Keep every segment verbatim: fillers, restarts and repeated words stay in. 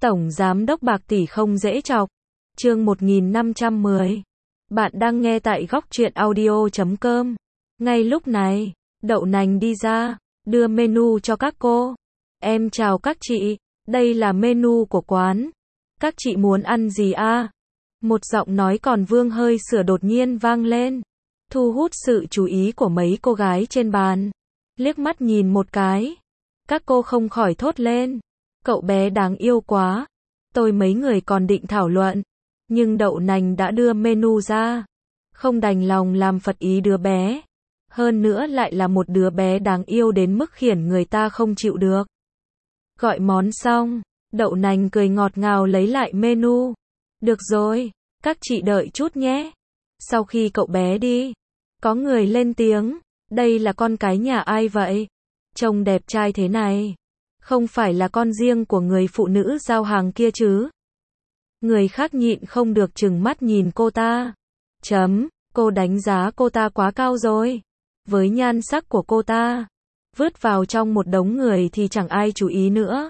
Tổng Giám đốc bạc tỷ không dễ chọc. Chương một nghìn năm trăm mười. Bạn đang nghe tại góc truyện audio chấm com. Ngay lúc này, Đậu Nành đi ra, đưa menu cho các cô. Em chào các chị, đây là menu của quán. Các chị muốn ăn gì a? Một giọng nói còn vương hơi sửa đột nhiên vang lên, thu hút sự chú ý của mấy cô gái trên bàn. Liếc mắt nhìn một cái, các cô không khỏi thốt lên, cậu bé đáng yêu quá. Tôi mấy người còn định thảo luận, nhưng Đậu Nành đã đưa menu ra, không đành lòng làm phật ý đứa bé. Hơn nữa lại là một đứa bé đáng yêu đến mức khiến người ta không chịu được. Gọi món xong, Đậu Nành cười ngọt ngào lấy lại menu. Được rồi, các chị đợi chút nhé. Sau khi cậu bé đi, có người lên tiếng, đây là con cái nhà ai vậy? Trông đẹp trai thế này, không phải là con riêng của người phụ nữ giao hàng kia chứ? Người khác nhịn không được trừng mắt nhìn cô ta. Chấm, cô đánh giá cô ta quá cao rồi. Với nhan sắc của cô ta, vứt vào trong một đống người thì chẳng ai chú ý nữa.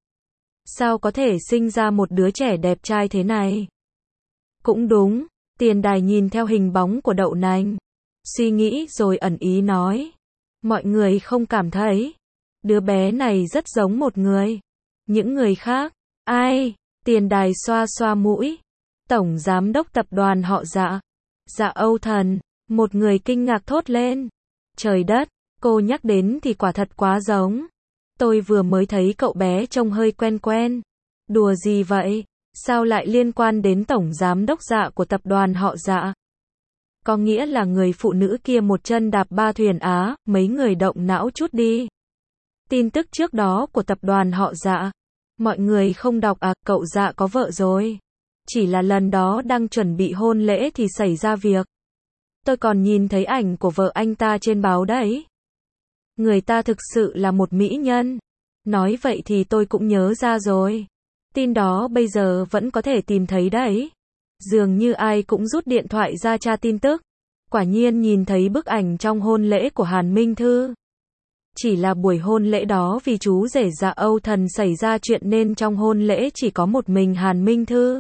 Sao có thể sinh ra một đứa trẻ đẹp trai thế này? Cũng đúng, Tiền Đài nhìn theo hình bóng của Đậu Nành, suy nghĩ rồi ẩn ý nói. Mọi người không cảm thấy đứa bé này rất giống một người. Những người khác, ai? Tiền Đài xoa xoa mũi. Tổng Giám đốc tập đoàn họ Dạ, Dạ Âu Thần. Một người kinh ngạc thốt lên. Trời đất, cô nhắc đến thì quả thật quá giống. Tôi vừa mới thấy cậu bé trông hơi quen quen. Đùa gì vậy? Sao lại liên quan đến Tổng Giám đốc Dạ của tập đoàn họ Dạ? Có nghĩa là người phụ nữ kia một chân đạp ba thuyền á, mấy người động não chút đi. Tin tức trước đó của tập đoàn họ Dạ, mọi người không đọc à? Cậu Dạ có vợ rồi. Chỉ là lần đó đang chuẩn bị hôn lễ thì xảy ra việc. Tôi còn nhìn thấy ảnh của vợ anh ta trên báo đấy. Người ta thực sự là một mỹ nhân. Nói vậy thì tôi cũng nhớ ra rồi. Tin đó bây giờ vẫn có thể tìm thấy đấy. Dường như ai cũng rút điện thoại ra tra tin tức. Quả nhiên nhìn thấy bức ảnh trong hôn lễ của Hàn Minh Thư. Chỉ là buổi hôn lễ đó vì chú rể Dạ Âu Thần xảy ra chuyện nên trong hôn lễ chỉ có một mình Hàn Minh Thư.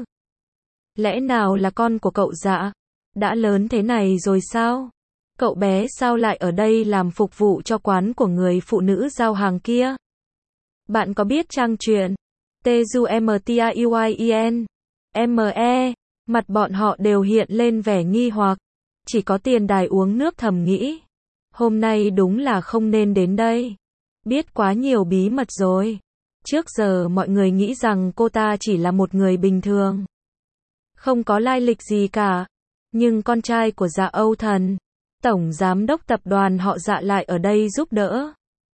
Lẽ nào là con của cậu Dạ? Đã lớn thế này rồi sao? Cậu bé sao lại ở đây làm phục vụ cho quán của người phụ nữ giao hàng kia? Bạn có biết trang truyện Tzuemtruyen, M E, mặt bọn họ đều hiện lên vẻ nghi hoặc. Chỉ có Tiền Đài uống nước thầm nghĩ. Hôm nay đúng là không nên đến đây. Biết quá nhiều bí mật rồi. Trước giờ mọi người nghĩ rằng cô ta chỉ là một người bình thường. Không có lai lịch gì cả. Nhưng con trai của Dạ Âu Thần, Tổng Giám đốc tập đoàn họ Dạ lại ở đây giúp đỡ.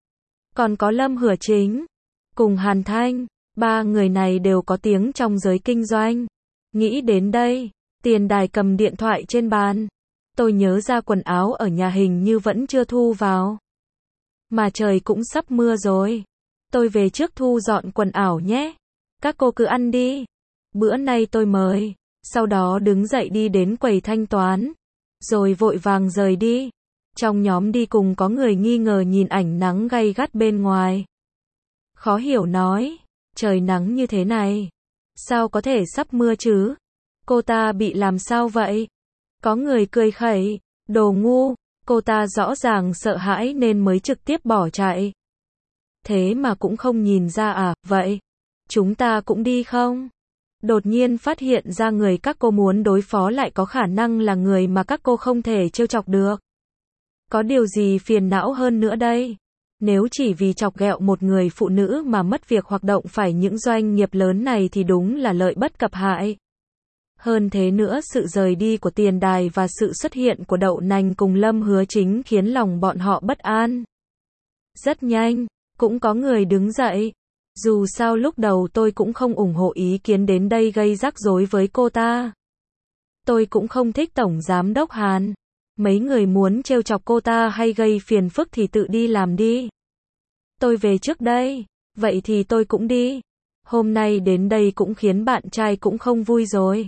Còn có Lâm Hửa Chính, cùng Hàn Thanh, ba người này đều có tiếng trong giới kinh doanh. Nghĩ đến đây, Tiền Đài cầm điện thoại trên bàn. Tôi nhớ ra quần áo ở nhà hình như vẫn chưa thu vào. Mà trời cũng sắp mưa rồi. Tôi về trước thu dọn quần áo nhé. Các cô cứ ăn đi. Bữa nay tôi mời. Sau đó đứng dậy đi đến quầy thanh toán. Rồi vội vàng rời đi. Trong nhóm đi cùng có người nghi ngờ nhìn ảnh nắng gay gắt bên ngoài. Khó hiểu nói. Trời nắng như thế này. Sao có thể sắp mưa chứ? Cô ta bị làm sao vậy? Có người cười khẩy. Đồ ngu. Cô ta rõ ràng sợ hãi nên mới trực tiếp bỏ chạy. Thế mà cũng không nhìn ra à? Vậy chúng ta cũng đi không? Đột nhiên phát hiện ra người các cô muốn đối phó lại có khả năng là người mà các cô không thể trêu chọc được. Có điều gì phiền não hơn nữa đây? Nếu chỉ vì chọc ghẹo một người phụ nữ mà mất việc hoặc động phải những doanh nghiệp lớn này thì đúng là lợi bất cập hại. Hơn thế nữa sự rời đi của Tiền Đài và sự xuất hiện của Đậu Nành cùng Lâm Hứa Chính khiến lòng bọn họ bất an. Rất nhanh, cũng có người đứng dậy. Dù sao lúc đầu tôi cũng không ủng hộ ý kiến đến đây gây rắc rối với cô ta. Tôi cũng không thích Tổng Giám đốc Hàn. Mấy người muốn trêu chọc cô ta hay gây phiền phức thì tự đi làm đi. Tôi về trước đây. Vậy thì tôi cũng đi. Hôm nay đến đây cũng khiến bạn trai cũng không vui rồi.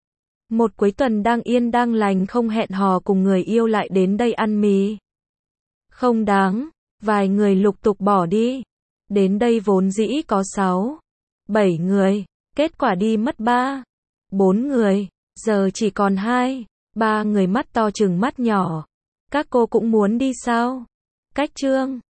Một cuối tuần đang yên đang lành không hẹn hò cùng người yêu lại đến đây ăn mì. Không đáng. Vài người lục tục bỏ đi. Đến đây vốn dĩ có sáu, bảy người, Kết quả đi mất ba, bốn người, giờ chỉ còn hai, ba người mắt to chừng mắt nhỏ. Các cô cũng muốn đi sao? Cách Trương